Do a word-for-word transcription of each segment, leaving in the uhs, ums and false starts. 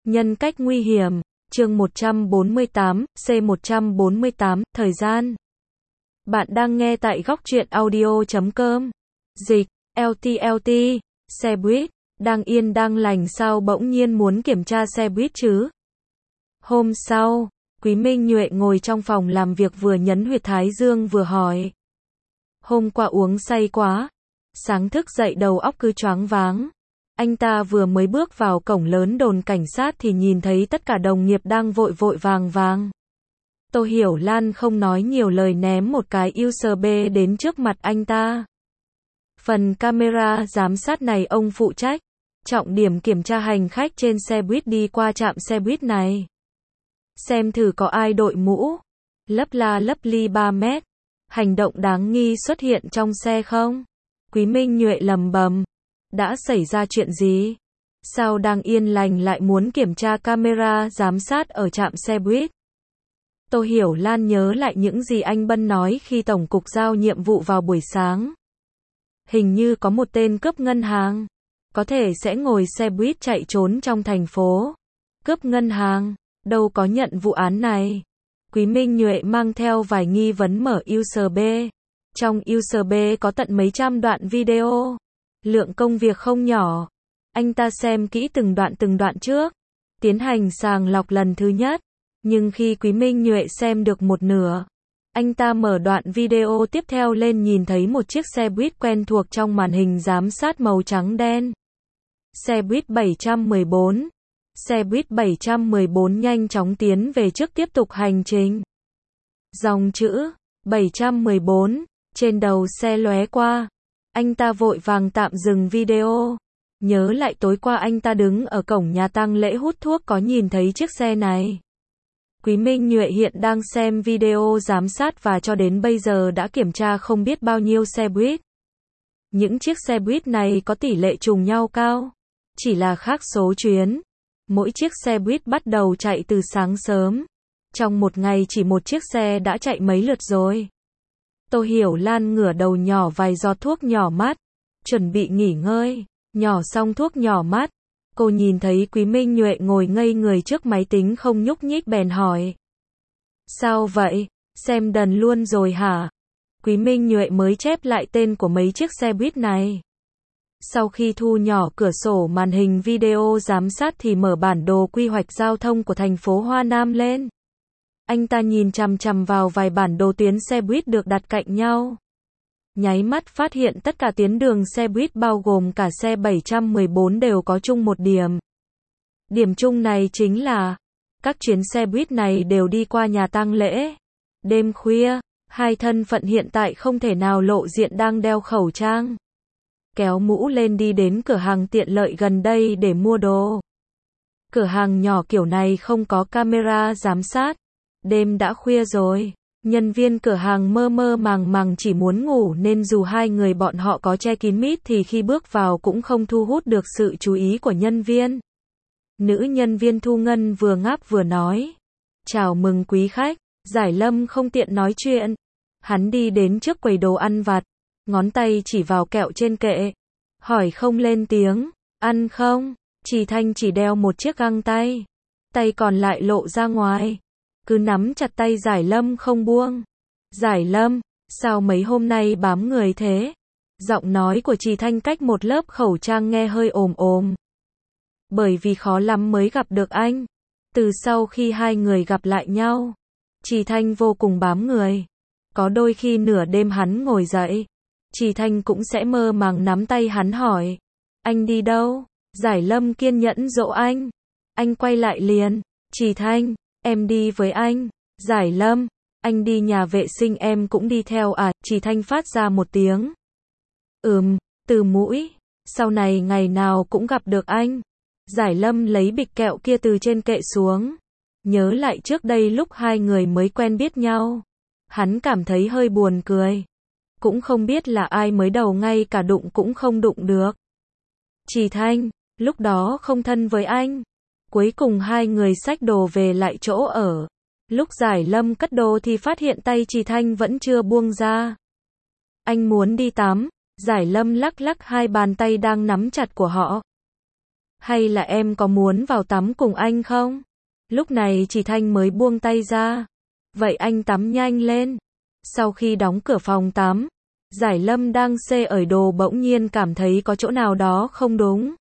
Nhân cách nguy hiểm, chương một trăm bốn mươi tám, C một trăm bốn mươi tám, thời gian. Bạn đang nghe tại góc truyện audio chấm com. Dịch, lờ tê lờ tê, xe buýt, đang yên đang lành sao bỗng nhiên muốn kiểm tra xe buýt chứ? Hôm sau, Quý Minh Nhuệ ngồi trong phòng làm việc vừa nhấn huyệt thái dương vừa hỏi. Hôm qua uống say quá, sáng thức dậy đầu óc cứ choáng váng. Anh ta vừa mới bước vào cổng lớn đồn cảnh sát thì nhìn thấy tất cả đồng nghiệp đang vội vội vàng vàng. Tô Hiểu Lan không nói nhiều lời ném một cái u ét bê đến trước mặt anh ta. Phần camera giám sát này ông phụ trách, trọng điểm kiểm tra hành khách trên xe buýt đi qua trạm xe buýt này. Xem thử có ai đội mũ, lấp la lấp ly ba mét, hành động đáng nghi xuất hiện trong xe không? Quý Minh Nhuệ lầm bầm. Đã xảy ra chuyện gì? Sao đang yên lành lại muốn kiểm tra camera giám sát ở trạm xe buýt? Tô Hiểu Lan nhớ lại những gì anh Bân nói khi Tổng cục giao nhiệm vụ vào buổi sáng. Hình như có một tên cướp ngân hàng, có thể sẽ ngồi xe buýt chạy trốn trong thành phố. Cướp ngân hàng, đâu có nhận vụ án này. Quý Minh Nhuệ mang theo vài nghi vấn mở u ét bê. Trong u ét bê có tận mấy trăm đoạn video. Lượng công việc không nhỏ. Anh ta xem kỹ từng đoạn từng đoạn trước, tiến hành sàng lọc lần thứ nhất. Nhưng khi Quý Minh Nhuệ xem được một nửa, anh ta mở đoạn video tiếp theo lên nhìn thấy một chiếc xe buýt quen thuộc trong màn hình giám sát màu trắng đen. Xe buýt bảy trăm mười bốn. Xe buýt bảy trăm mười bốn nhanh chóng tiến về trước tiếp tục hành trình. Dòng chữ bảy trăm mười bốn trên đầu xe lóe qua. Anh ta vội vàng tạm dừng video. Nhớ lại tối qua anh ta đứng ở cổng nhà tang lễ hút thuốc có nhìn thấy chiếc xe này. Quý Minh Nhuệ hiện đang xem video giám sát và cho đến bây giờ đã kiểm tra không biết bao nhiêu xe buýt. Những chiếc xe buýt này có tỷ lệ trùng nhau cao, chỉ là khác số chuyến. Mỗi chiếc xe buýt bắt đầu chạy từ sáng sớm. Trong một ngày chỉ một chiếc xe đã chạy mấy lượt rồi. Tô Hiểu Lan ngửa đầu nhỏ vài giọt thuốc nhỏ mắt, chuẩn bị nghỉ ngơi. Nhỏ xong thuốc nhỏ mắt, cô nhìn thấy Quý Minh Nhuệ ngồi ngây người trước máy tính không nhúc nhích bèn hỏi. Sao vậy, xem đần luôn rồi hả? Quý Minh Nhuệ mới chép lại tên của mấy chiếc xe buýt này. Sau khi thu nhỏ cửa sổ màn hình video giám sát thì mở bản đồ quy hoạch giao thông của thành phố Hoa Nam lên. Anh ta nhìn chằm chằm vào vài bản đồ tuyến xe buýt được đặt cạnh nhau. Nháy mắt phát hiện tất cả tuyến đường xe buýt bao gồm cả xe bảy trăm mười bốn đều có chung một điểm. Điểm chung này chính là, các chuyến xe buýt này đều đi qua nhà tang lễ. Đêm khuya, hai thân phận hiện tại không thể nào lộ diện đang đeo khẩu trang. Kéo mũ lên đi đến cửa hàng tiện lợi gần đây để mua đồ. Cửa hàng nhỏ kiểu này không có camera giám sát. Đêm đã khuya rồi. Nhân viên cửa hàng mơ mơ màng màng chỉ muốn ngủ nên dù hai người bọn họ có che kín mít thì khi bước vào cũng không thu hút được sự chú ý của nhân viên. Nữ nhân viên thu ngân vừa ngáp vừa nói. Chào mừng quý khách. Giải Lâm không tiện nói chuyện. Hắn đi đến trước quầy đồ ăn vặt, ngón tay chỉ vào kẹo trên kệ. Hỏi không lên tiếng. Ăn không? Trì Thanh chỉ đeo một chiếc găng tay. Tay còn lại lộ ra ngoài. Cứ nắm chặt tay Giải Lâm không buông. Giải Lâm, sao mấy hôm nay bám người thế? Giọng nói của Trì Thanh cách một lớp khẩu trang nghe hơi ồm ồm. Bởi vì khó lắm mới gặp được anh. Từ sau khi hai người gặp lại nhau, Trì Thanh vô cùng bám người. Có đôi khi nửa đêm hắn ngồi dậy, Trì Thanh cũng sẽ mơ màng nắm tay hắn hỏi. Anh đi đâu? Giải Lâm kiên nhẫn dỗ anh. Anh quay lại liền. Trì Thanh, em đi với anh. Giải Lâm, anh đi nhà vệ sinh em cũng đi theo à? Trì Thanh phát ra một tiếng. Ừm, từ mũi. Sau này ngày nào cũng gặp được anh. Giải Lâm lấy bịch kẹo kia từ trên kệ xuống. Nhớ lại trước đây lúc hai người mới quen biết nhau. Hắn cảm thấy hơi buồn cười. Cũng không biết là ai mới đầu ngay cả đụng cũng không đụng được. Trì Thanh, lúc đó không thân với anh. Cuối cùng hai người xách đồ về lại chỗ ở. Lúc Giải Lâm cất đồ thì phát hiện tay Trì Thanh vẫn chưa buông ra. Anh muốn đi tắm. Giải Lâm lắc lắc hai bàn tay đang nắm chặt của họ. Hay là em có muốn vào tắm cùng anh không? Lúc này Trì Thanh mới buông tay ra. Vậy anh tắm nhanh lên. Sau khi đóng cửa phòng tắm, Giải Lâm đang xê ởi đồ bỗng nhiên cảm thấy có chỗ nào đó không đúng.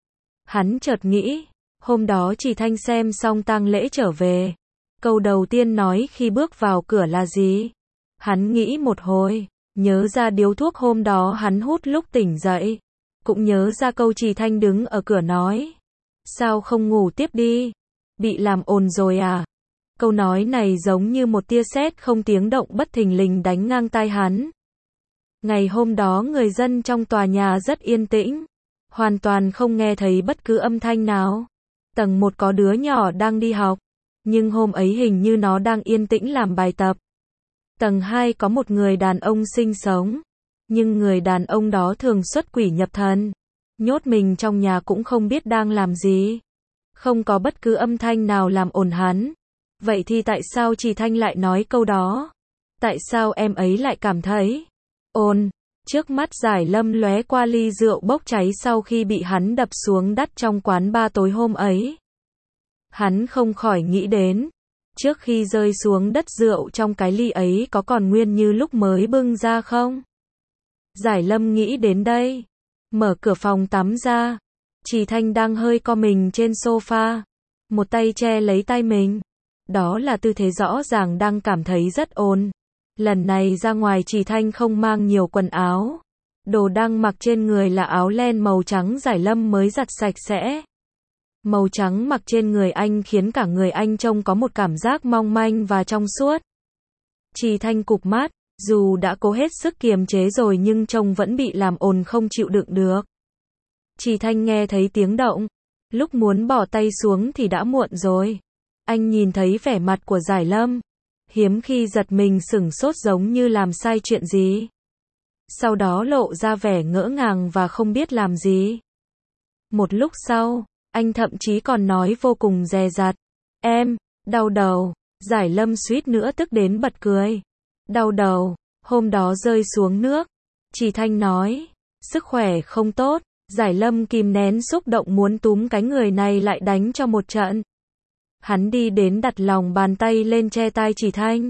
Hắn chợt nghĩ, hôm đó Trì Thanh xem xong tang lễ trở về. Câu đầu tiên nói khi bước vào cửa là gì? Hắn nghĩ một hồi, nhớ ra điếu thuốc hôm đó hắn hút lúc tỉnh dậy. Cũng nhớ ra câu Trì Thanh đứng ở cửa nói. Sao không ngủ tiếp đi? Bị làm ồn rồi à? Câu nói này giống như một tia sét không tiếng động bất thình lình đánh ngang tai hắn. Ngày hôm đó người dân trong tòa nhà rất yên tĩnh. Hoàn toàn không nghe thấy bất cứ âm thanh nào. Tầng một có đứa nhỏ đang đi học. Nhưng hôm ấy hình như nó đang yên tĩnh làm bài tập. Tầng hai có một người đàn ông sinh sống. Nhưng người đàn ông đó thường xuất quỷ nhập thần. Nhốt mình trong nhà cũng không biết đang làm gì. Không có bất cứ âm thanh nào làm ồn hắn. Vậy thì tại sao Trì Thanh lại nói câu đó? Tại sao em ấy lại cảm thấy ồn? Trước mắt Giải Lâm lóe qua ly rượu bốc cháy sau khi bị hắn đập xuống đất trong quán bar tối hôm ấy. Hắn không khỏi nghĩ đến, trước khi rơi xuống đất rượu trong cái ly ấy có còn nguyên như lúc mới bưng ra không? Giải Lâm nghĩ đến đây, mở cửa phòng tắm ra. Trì Thanh đang hơi co mình trên sofa, một tay che lấy tay mình. Đó là tư thế rõ ràng đang cảm thấy rất ồn. Lần này ra ngoài Trì Thanh không mang nhiều quần áo. Đồ đang mặc trên người là áo len màu trắng Giải Lâm mới giặt sạch sẽ. Màu trắng mặc trên người anh khiến cả người anh trông có một cảm giác mong manh và trong suốt. Trì Thanh cụp mắt, dù đã cố hết sức kiềm chế rồi nhưng trông vẫn bị làm ồn không chịu đựng được. Trì Thanh nghe thấy tiếng động. Lúc muốn bỏ tay xuống thì đã muộn rồi. Anh nhìn thấy vẻ mặt của Giải Lâm. Hiếm khi giật mình sửng sốt giống như làm sai chuyện gì. Sau đó lộ ra vẻ ngỡ ngàng và không biết làm gì. Một lúc sau, anh thậm chí còn nói vô cùng dè dặt. Em, đau đầu. Giải Lâm suýt nữa tức đến bật cười. Đau đầu, hôm đó rơi xuống nước. Trì Thanh nói, sức khỏe không tốt. Giải Lâm kìm nén xúc động muốn túm cái người này lại đánh cho một trận. Hắn đi đến đặt lòng bàn tay lên che tai Trì Thanh.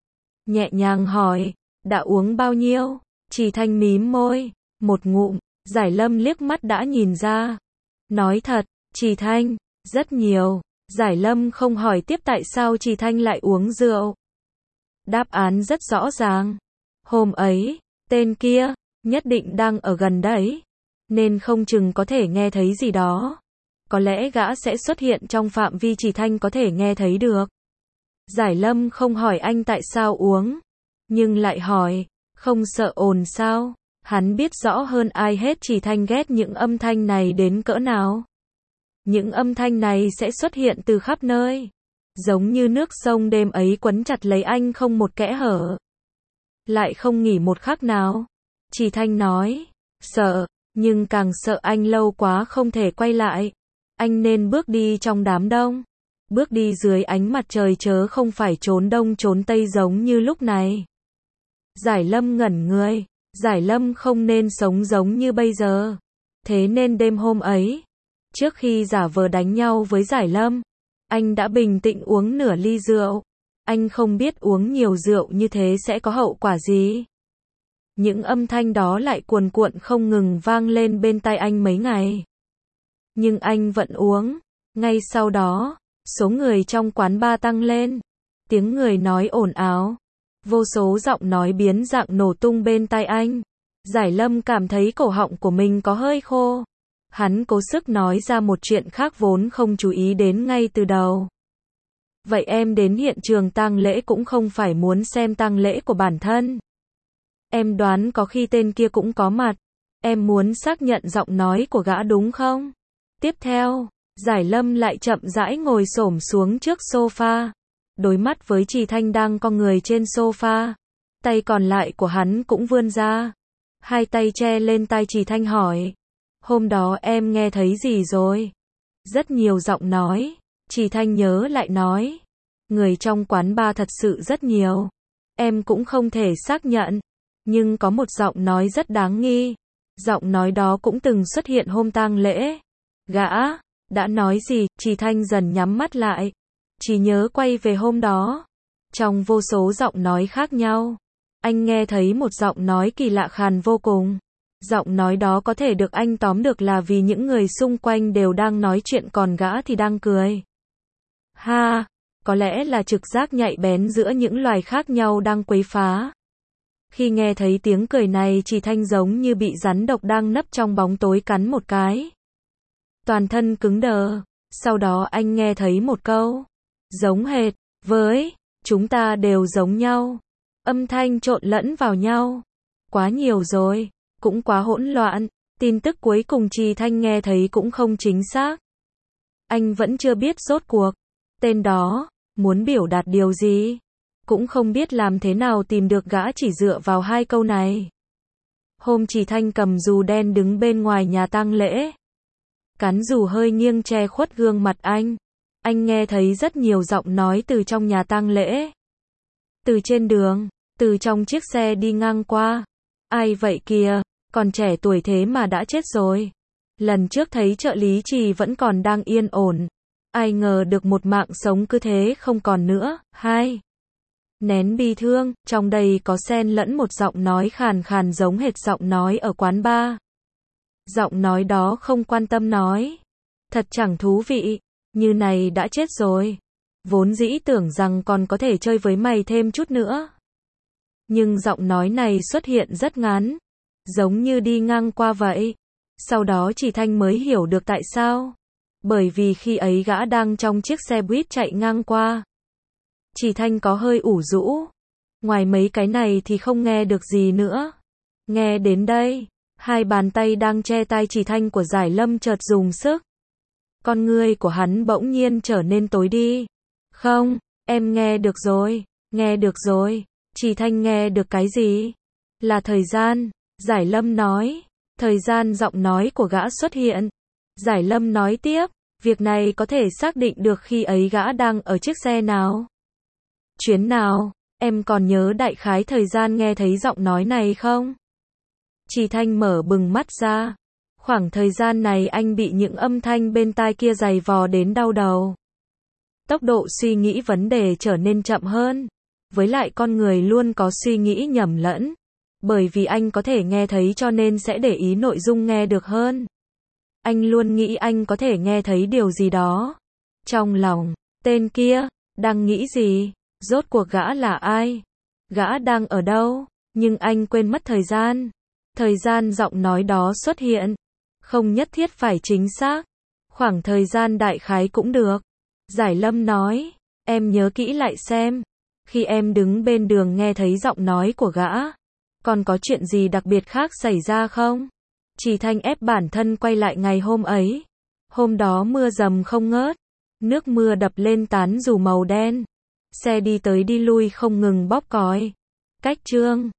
Nhẹ nhàng hỏi, đã uống bao nhiêu? Trì Thanh mím môi, một ngụm. Giải Lâm liếc mắt đã nhìn ra. Nói thật, Trì Thanh, rất nhiều. Giải Lâm không hỏi tiếp tại sao Trì Thanh lại uống rượu. Đáp án rất rõ ràng. Hôm ấy, tên kia, nhất định đang ở gần đấy. Nên không chừng có thể nghe thấy gì đó. Có lẽ gã sẽ xuất hiện trong phạm vi Trì Thanh có thể nghe thấy được. Giải Lâm không hỏi anh tại sao uống. Nhưng lại hỏi, không sợ ồn sao? Hắn biết rõ hơn ai hết Trì Thanh ghét những âm thanh này đến cỡ nào. Những âm thanh này sẽ xuất hiện từ khắp nơi. Giống như nước sông đêm ấy quấn chặt lấy anh không một kẽ hở. Lại không nghỉ một khắc nào. Trì Thanh nói, sợ, nhưng càng sợ anh lâu quá không thể quay lại. Anh nên bước đi trong đám đông. Bước đi dưới ánh mặt trời chớ không phải trốn đông trốn tây giống như lúc này. Giải Lâm ngẩn người. Giải Lâm không nên sống giống như bây giờ. Thế nên đêm hôm ấy, trước khi giả vờ đánh nhau với Giải Lâm, anh đã bình tĩnh uống nửa ly rượu. Anh không biết uống nhiều rượu như thế sẽ có hậu quả gì. Những âm thanh đó lại cuồn cuộn không ngừng vang lên bên tai anh mấy ngày. Nhưng anh vẫn uống. Ngay sau đó, số người trong quán bar tăng lên. Tiếng người nói ồn ào. Vô số giọng nói biến dạng nổ tung bên tai anh. Giải Lâm cảm thấy cổ họng của mình có hơi khô. Hắn cố sức nói ra một chuyện khác vốn không chú ý đến ngay từ đầu. Vậy em đến hiện trường tang lễ cũng không phải muốn xem tang lễ của bản thân. Em đoán có khi tên kia cũng có mặt. Em muốn xác nhận giọng nói của gã đúng không? Tiếp theo, Giải Lâm lại chậm rãi ngồi xổm xuống trước sofa. Đối mắt với Trì Thanh đang co người trên sofa. Tay còn lại của hắn cũng vươn ra. Hai tay che lên tai Trì Thanh hỏi. Hôm đó em nghe thấy gì rồi? Rất nhiều giọng nói. Trì Thanh nhớ lại nói. Người trong quán bar thật sự rất nhiều. Em cũng không thể xác nhận. Nhưng có một giọng nói rất đáng nghi. Giọng nói đó cũng từng xuất hiện hôm tang lễ. Gã đã nói gì? Trì Thanh dần nhắm mắt lại. Chỉ nhớ quay về hôm đó. Trong vô số giọng nói khác nhau, anh nghe thấy một giọng nói kỳ lạ khàn vô cùng. Giọng nói đó có thể được anh tóm được là vì những người xung quanh đều đang nói chuyện còn gã thì đang cười. Ha, có lẽ là trực giác nhạy bén giữa những loài khác nhau đang quấy phá. Khi nghe thấy tiếng cười này, Trì Thanh giống như bị rắn độc đang nấp trong bóng tối cắn một cái. Toàn thân cứng đờ. Sau đó anh nghe thấy một câu giống hệt với chúng ta đều giống nhau. Âm thanh trộn lẫn vào nhau. Quá nhiều rồi, cũng quá hỗn loạn. Tin tức cuối cùng Trì Thanh nghe thấy cũng không chính xác. Anh vẫn chưa biết rốt cuộc tên đó muốn biểu đạt điều gì. Cũng không biết làm thế nào tìm được gã chỉ dựa vào hai câu này. Hôm Trì Thanh cầm dù đen đứng bên ngoài nhà tang lễ. Cán dù hơi nghiêng che khuất gương mặt anh. Anh nghe thấy rất nhiều giọng nói từ trong nhà tang lễ. Từ trên đường, từ trong chiếc xe đi ngang qua. Ai vậy kìa, còn trẻ tuổi thế mà đã chết rồi. Lần trước thấy trợ lý Trì vẫn còn đang yên ổn. Ai ngờ được một mạng sống cứ thế không còn nữa. Hai. Nén bi thương, trong đây có xen lẫn một giọng nói khàn khàn giống hệt giọng nói ở quán bar. Giọng nói đó không quan tâm nói. Thật chẳng thú vị, như này đã chết rồi. Vốn dĩ tưởng rằng còn có thể chơi với mày thêm chút nữa. Nhưng giọng nói này xuất hiện rất ngắn. Giống như đi ngang qua vậy. Sau đó Trì Thanh mới hiểu được tại sao. Bởi vì khi ấy gã đang trong chiếc xe buýt chạy ngang qua. Trì Thanh có hơi ủ rũ. Ngoài mấy cái này thì không nghe được gì nữa. Nghe đến đây, hai bàn tay đang che tai Trì Thanh của Giải Lâm chợt dùng sức. Con ngươi của hắn bỗng nhiên trở nên tối đi. Không, em nghe được rồi, nghe được rồi. Trì Thanh nghe được cái gì? Là thời gian, Giải Lâm nói. Thời gian. Giọng nói của gã xuất hiện. Giải Lâm nói tiếp, việc này có thể xác định được khi ấy gã đang ở chiếc xe nào? Chuyến nào? Em còn nhớ đại khái thời gian nghe thấy giọng nói này không? Trì Thanh mở bừng mắt ra. Khoảng thời gian này anh bị những âm thanh bên tai kia giày vò đến đau đầu. Tốc độ suy nghĩ vấn đề trở nên chậm hơn. Với lại con người luôn có suy nghĩ nhầm lẫn. Bởi vì anh có thể nghe thấy cho nên sẽ để ý nội dung nghe được hơn. Anh luôn nghĩ anh có thể nghe thấy điều gì đó. Trong lòng, tên kia, đang nghĩ gì? Rốt cuộc gã là ai? Gã đang ở đâu? Nhưng anh quên mất thời gian. Thời gian. Giọng nói đó xuất hiện. Không nhất thiết phải chính xác. Khoảng thời gian đại khái cũng được. Giải Lâm nói. Em nhớ kỹ lại xem. Khi em đứng bên đường nghe thấy giọng nói của gã. Còn có chuyện gì đặc biệt khác xảy ra không? Trì Thanh ép bản thân quay lại ngày hôm ấy. Hôm đó mưa dầm không ngớt. Nước mưa đập lên tán dù màu đen. Xe đi tới đi lui không ngừng bóp còi. Cách Trương